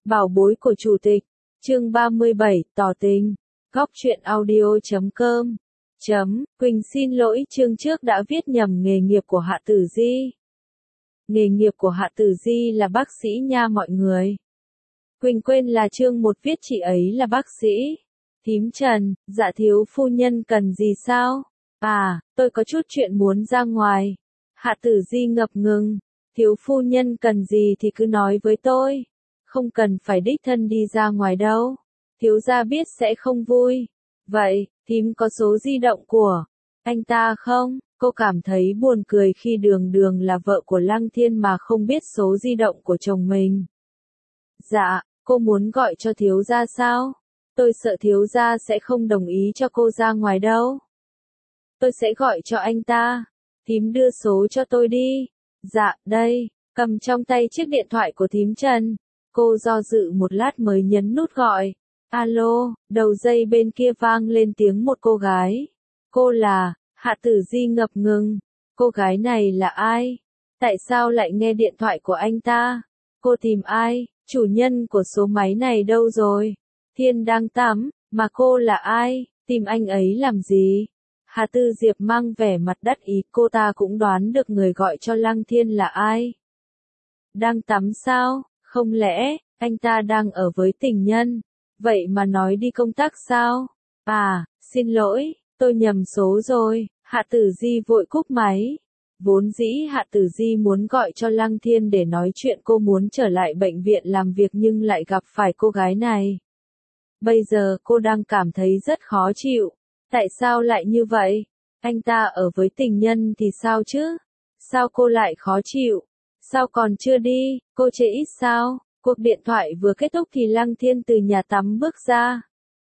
Bảo bối của chủ tịch. Chương 37, tỏ tình. Góc truyện audio.com. Quỳnh xin lỗi, chương trước đã viết nhầm nghề nghiệp của Hạ Tử Di. Nghề nghiệp của Hạ Tử Di là bác sĩ nha mọi người. Quỳnh quên là chương một viết chị ấy là bác sĩ. Thím Trần, dạ thiếu phu nhân cần gì sao? À, tôi có chút chuyện muốn ra ngoài. Hạ Tử Di ngập ngừng. Thiếu phu nhân cần gì thì cứ nói với tôi. Không cần phải đích thân đi ra ngoài đâu. Thiếu gia biết sẽ không vui. Vậy, thím có số di động của anh ta không? Cô cảm thấy buồn cười khi Đường Đường là vợ của Lăng Thiên mà không biết số di động của chồng mình. Dạ, cô muốn gọi cho thiếu gia sao? Tôi sợ thiếu gia sẽ không đồng ý cho cô ra ngoài đâu. Tôi sẽ gọi cho anh ta. Thím đưa số cho tôi đi. Dạ, đây, cầm trong tay chiếc điện thoại của thím Trần. Cô do dự một lát mới nhấn nút gọi. Alo, đầu dây bên kia vang lên tiếng một cô gái. Cô là, Hạ Tử Di ngập ngừng. Cô gái này là ai? Tại sao lại nghe điện thoại của anh ta? Cô tìm ai? Chủ nhân của số máy này đâu rồi? Thiên đang tắm, mà cô là ai? Tìm anh ấy làm gì? Hà Tư Diệp mang vẻ mặt đắc ý, cô ta cũng đoán được người gọi cho Lăng Thiên là ai. Đang tắm sao? Không lẽ, anh ta đang ở với tình nhân? Vậy mà nói đi công tác sao? À, xin lỗi, tôi nhầm số rồi. Hạ Tử Di vội cúp máy. Vốn dĩ Hạ Tử Di muốn gọi cho Lăng Thiên để nói chuyện cô muốn trở lại bệnh viện làm việc nhưng lại gặp phải cô gái này. Bây giờ cô đang cảm thấy rất khó chịu. Tại sao lại như vậy? Anh ta ở với tình nhân thì sao chứ? Sao cô lại khó chịu? Sao còn chưa đi? Cô chê ít sao? Cuộc điện thoại vừa kết thúc thì Lăng Thiên từ nhà tắm bước ra.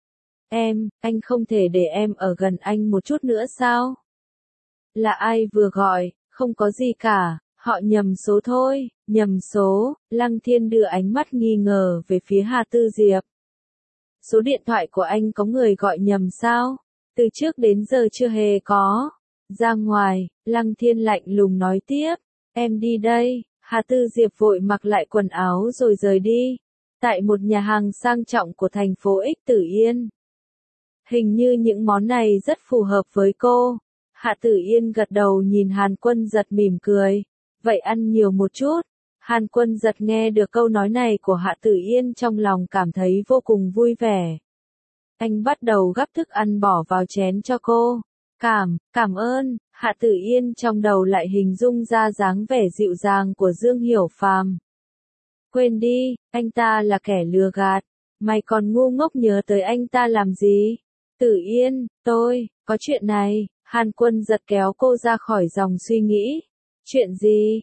Anh không thể để em ở gần anh một chút nữa sao? Là ai vừa gọi? Không có gì cả, họ nhầm số thôi. Nhầm số. Lăng Thiên đưa ánh mắt nghi ngờ về phía Hà Tư Diệp. Số điện thoại của anh có người gọi nhầm sao? Từ trước đến giờ chưa hề có. Ra ngoài, Lăng Thiên lạnh lùng nói tiếp. Em đi đây. Hà Tư Diệp vội mặc lại quần áo rồi rời đi. Tại một nhà hàng sang trọng của thành phố Ích Tử Yên. Hình như những món này rất phù hợp với cô. Hạ Tử Yên gật đầu nhìn Hàn Quân Giật mỉm cười. Vậy ăn nhiều một chút. Hàn Quân Giật nghe được câu nói này của Hạ Tử Yên trong lòng cảm thấy vô cùng vui vẻ. Anh bắt đầu gắp thức ăn bỏ vào chén cho cô. Cảm ơn. Hạ Tử Yên trong đầu lại hình dung ra dáng vẻ dịu dàng của Dương Hiểu Phàm. Quên đi, anh ta là kẻ lừa gạt. Mày còn ngu ngốc nhớ tới anh ta làm gì? Tử Yên, có chuyện này. Hàn Quân Giật kéo cô ra khỏi dòng suy nghĩ. Chuyện gì?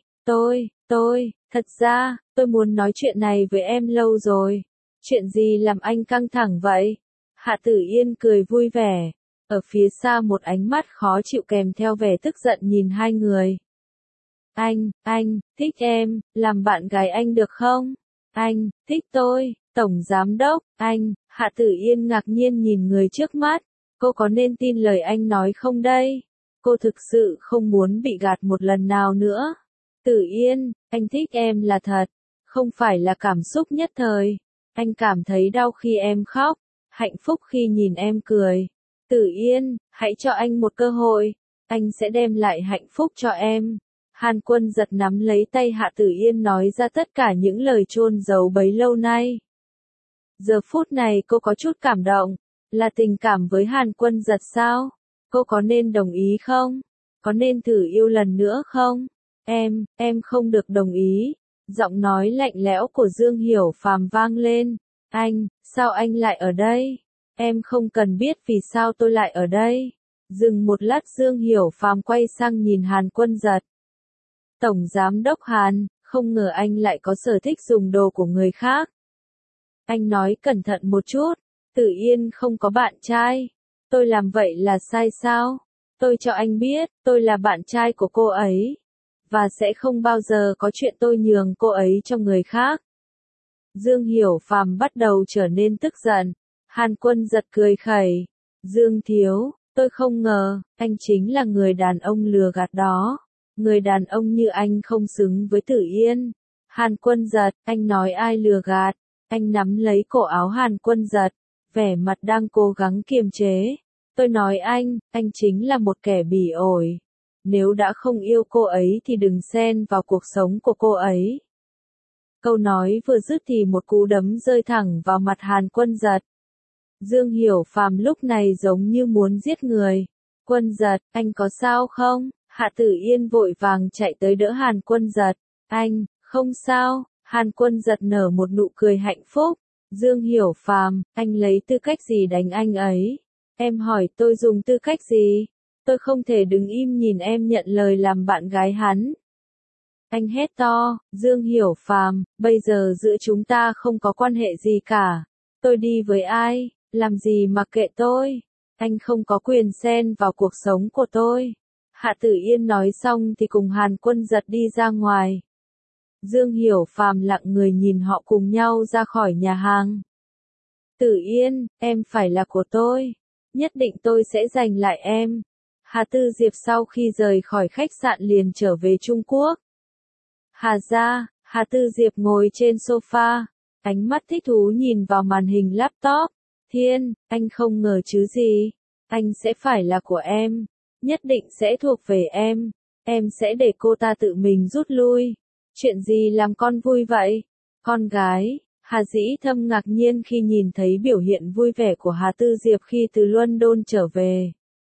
Thật ra, tôi muốn nói chuyện này với em lâu rồi. Chuyện gì làm anh căng thẳng vậy? Hạ Tử Yên cười vui vẻ. Ở phía xa một ánh mắt khó chịu kèm theo vẻ tức giận nhìn hai người. Anh, thích em, làm bạn gái anh được không? Anh, thích tôi, Tổng Giám Đốc, anh. Hạ Tử Yên ngạc nhiên nhìn người trước mắt. Cô có nên tin lời anh nói không đây? Cô thực sự không muốn bị gạt một lần nào nữa. Tử Yên, anh thích em là thật, không phải là cảm xúc nhất thời. Anh cảm thấy đau khi em khóc, hạnh phúc khi nhìn em cười. Tử Yên, hãy cho anh một cơ hội, anh sẽ đem lại hạnh phúc cho em. Hàn Quân Giật nắm lấy tay Hạ Tử Yên nói ra tất cả những lời chôn giấu bấy lâu nay. Giờ phút này cô có chút cảm động. Là tình cảm với Hàn Quân Giật sao? Cô có nên đồng ý không? Có nên thử yêu lần nữa không? Em không được đồng ý. Giọng nói lạnh lẽo của Dương Hiểu Phàm vang lên. Sao anh lại ở đây? Em không cần biết vì sao tôi lại ở đây. Dừng một lát Dương Hiểu Phàm quay sang nhìn Hàn Quân Giật. Tổng Giám Đốc Hàn, không ngờ anh lại có sở thích dùng đồ của người khác. Anh nói cẩn thận một chút. Tử Yên không có bạn trai. Tôi làm vậy là sai sao? Tôi cho anh biết, tôi là bạn trai của cô ấy. Và sẽ không bao giờ có chuyện tôi nhường cô ấy cho người khác. Dương Hiểu Phàm bắt đầu trở nên tức giận. Hàn Quân Giật cười khẩy. Dương thiếu, tôi không ngờ, anh chính là người đàn ông lừa gạt đó. Người đàn ông như anh không xứng với Tử Yên. Hàn Quân Giật, anh nói ai lừa gạt? Anh nắm lấy cổ áo Hàn Quân Giật, vẻ mặt đang cố gắng kiềm chế. Tôi nói anh chính là một kẻ bỉ ổi. Nếu đã không yêu cô ấy thì đừng xen vào cuộc sống của cô ấy. Câu nói vừa dứt thì một cú đấm rơi thẳng vào mặt Hàn Quân Giật. Dương Hiểu Phàm lúc này giống như muốn giết người. Quân Giật, anh có sao không? Hạ Tử Yên vội vàng chạy tới đỡ Hàn Quân Giật. Anh, không sao. Hàn Quân Giật nở một nụ cười hạnh phúc. Dương Hiểu Phàm, anh lấy tư cách gì đánh anh ấy? Em hỏi tôi dùng tư cách gì? Tôi không thể đứng im nhìn em nhận lời làm bạn gái hắn. Anh hét to, Dương Hiểu Phàm, bây giờ giữa chúng ta không có quan hệ gì cả. Tôi đi với ai, làm gì mà kệ tôi. Anh không có quyền xen vào cuộc sống của tôi. Hạ Tử Yên nói xong thì cùng Hàn Quân Giật đi ra ngoài. Dương Hiểu Phàm lặng người nhìn họ cùng nhau ra khỏi nhà hàng. Tử Yên, em phải là của tôi. Nhất định tôi sẽ giành lại em. Hà Tư Diệp sau khi rời khỏi khách sạn liền trở về Trung Quốc. Hà gia, Hà Tư Diệp ngồi trên sofa, ánh mắt thích thú nhìn vào màn hình laptop. Thiên, anh không ngờ chứ gì. Anh sẽ phải là của em. Nhất định sẽ thuộc về em. Em sẽ để cô ta tự mình rút lui. Chuyện gì làm con vui vậy? Con gái, Hà Dĩ Thâm ngạc nhiên khi nhìn thấy biểu hiện vui vẻ của Hà Tư Diệp khi từ London trở về.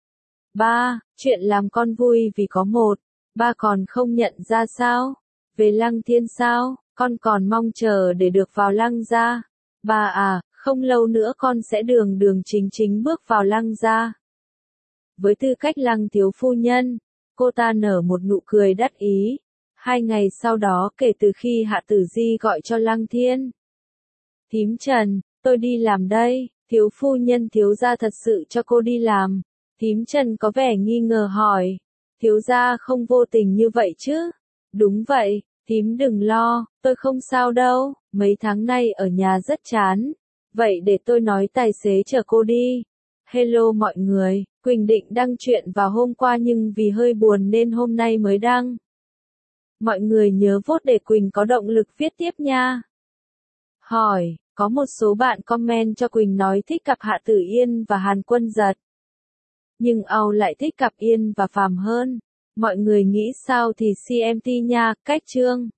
Ba, chuyện làm con vui vì có một. Ba còn không nhận ra sao? Về Lăng Thiên sao? Con còn mong chờ để được vào Lăng gia. Ba à, không lâu nữa con sẽ đường đường chính chính bước vào Lăng gia. Với tư cách Lăng thiếu phu nhân, cô ta nở một nụ cười đắc ý. 2 ngày sau đó kể từ khi Hạ Tử Di gọi cho Lăng Thiên. Thím Trần, tôi đi làm đây, thiếu phu nhân thiếu gia thật sự cho cô đi làm. Thím Trần có vẻ nghi ngờ hỏi. Thiếu gia không vô tình như vậy chứ? Đúng vậy, thím đừng lo, tôi không sao đâu, mấy tháng nay ở nhà rất chán. Vậy để tôi nói tài xế chở cô đi. Hello mọi người, Quỳnh định đăng chuyện vào hôm qua nhưng vì hơi buồn nên hôm nay mới đăng. Mọi người nhớ vote để Quỳnh có động lực viết tiếp nha. Hỏi, có một số bạn comment cho Quỳnh nói thích cặp Hạ Tử Yên và Hàn Quân Giật. Nhưng Âu lại thích cặp Yên và Phàm hơn. Mọi người nghĩ sao thì CMT nha, cách chương.